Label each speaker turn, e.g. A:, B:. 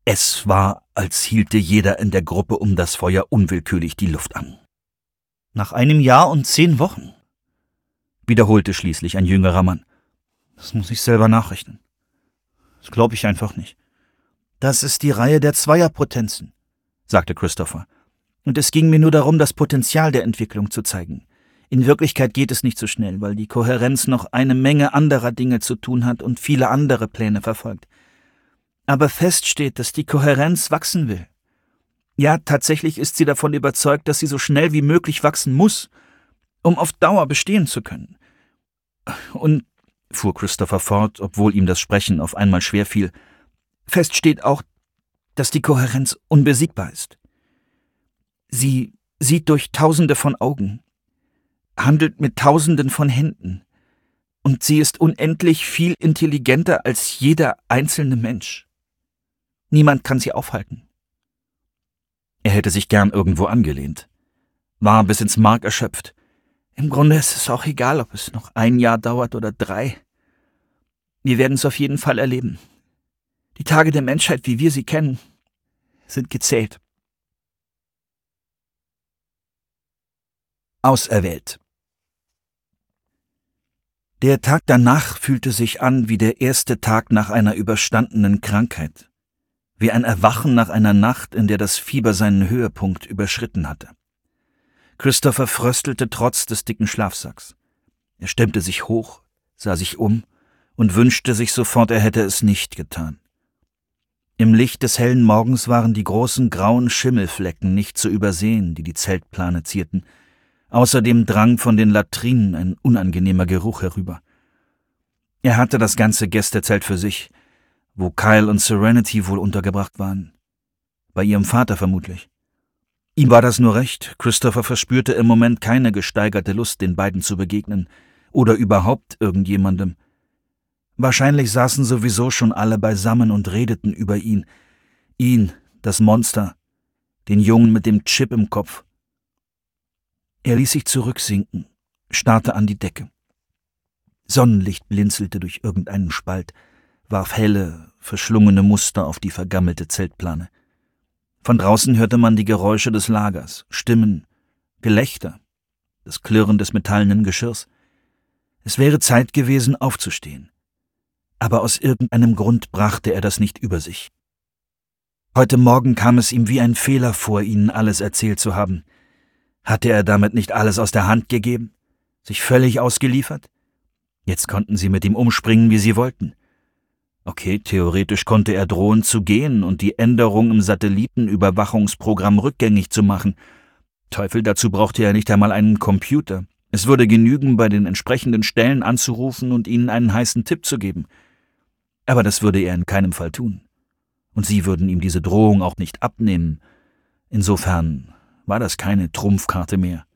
A: Es war, als hielte jeder in der Gruppe um das Feuer unwillkürlich die Luft an.
B: Nach einem Jahr und 10 Wochen,
A: wiederholte schließlich ein jüngerer Mann.
B: Das muss ich selber nachrechnen. Das glaube ich einfach nicht. Das ist die Reihe der Zweierpotenzen,
A: sagte Christopher.
B: Und es ging mir nur darum, das Potenzial der Entwicklung zu zeigen. In Wirklichkeit geht es nicht so schnell, weil die Kohärenz noch eine Menge anderer Dinge zu tun hat und viele andere Pläne verfolgt. Aber fest steht, dass die Kohärenz wachsen will. Ja, tatsächlich ist sie davon überzeugt, dass sie so schnell wie möglich wachsen muss, um auf Dauer bestehen zu können. Und, fuhr Christopher fort, obwohl ihm das Sprechen auf einmal schwer fiel, fest steht auch, dass die Kohärenz unbesiegbar ist. Sie sieht durch Tausende von Augen, handelt mit Tausenden von Händen, und sie ist unendlich viel intelligenter als jeder einzelne Mensch. Niemand kann sie aufhalten.
A: Er hätte sich gern irgendwo angelehnt, war bis ins Mark erschöpft.
B: Im Grunde ist es auch egal, ob es noch 1 Jahr dauert oder 3. Wir werden es auf jeden Fall erleben. Die Tage der Menschheit, wie wir sie kennen, sind gezählt.
A: Auserwählt. Der Tag danach fühlte sich an wie der erste Tag nach einer überstandenen Krankheit, wie ein Erwachen nach einer Nacht, in der das Fieber seinen Höhepunkt überschritten hatte. Christopher fröstelte trotz des dicken Schlafsacks. Er stemmte sich hoch, sah sich um und wünschte sich sofort, er hätte es nicht getan. Im Licht des hellen Morgens waren die großen grauen Schimmelflecken nicht zu übersehen, die die Zeltplane zierten. Außerdem drang von den Latrinen ein unangenehmer Geruch herüber. Er hatte das ganze Gästezelt für sich, wo Kyle und Serenity wohl untergebracht waren. Bei ihrem Vater vermutlich. Ihm war das nur recht. Christopher verspürte im Moment keine gesteigerte Lust, den beiden zu begegnen oder überhaupt irgendjemandem. Wahrscheinlich saßen sowieso schon alle beisammen und redeten über ihn. Ihn, das Monster, den Jungen mit dem Chip im Kopf. Er ließ sich zurücksinken, starrte an die Decke. Sonnenlicht blinzelte durch irgendeinen Spalt, warf helle, verschlungene Muster auf die vergammelte Zeltplane. Von draußen hörte man die Geräusche des Lagers, Stimmen, Gelächter, das Klirren des metallenen Geschirrs. Es wäre Zeit gewesen, aufzustehen. Aber aus irgendeinem Grund brachte er das nicht über sich. Heute Morgen kam es ihm wie ein Fehler vor, ihnen alles erzählt zu haben. Hatte er damit nicht alles aus der Hand gegeben? Sich völlig ausgeliefert? Jetzt konnten sie mit ihm umspringen, wie sie wollten. Okay, theoretisch konnte er drohen zu gehen und die Änderung im Satellitenüberwachungsprogramm rückgängig zu machen. Teufel, dazu brauchte er nicht einmal einen Computer. Es würde genügen, bei den entsprechenden Stellen anzurufen und ihnen einen heißen Tipp zu geben. Aber das würde er in keinem Fall tun. Und sie würden ihm diese Drohung auch nicht abnehmen. Insofern war das keine Trumpfkarte mehr.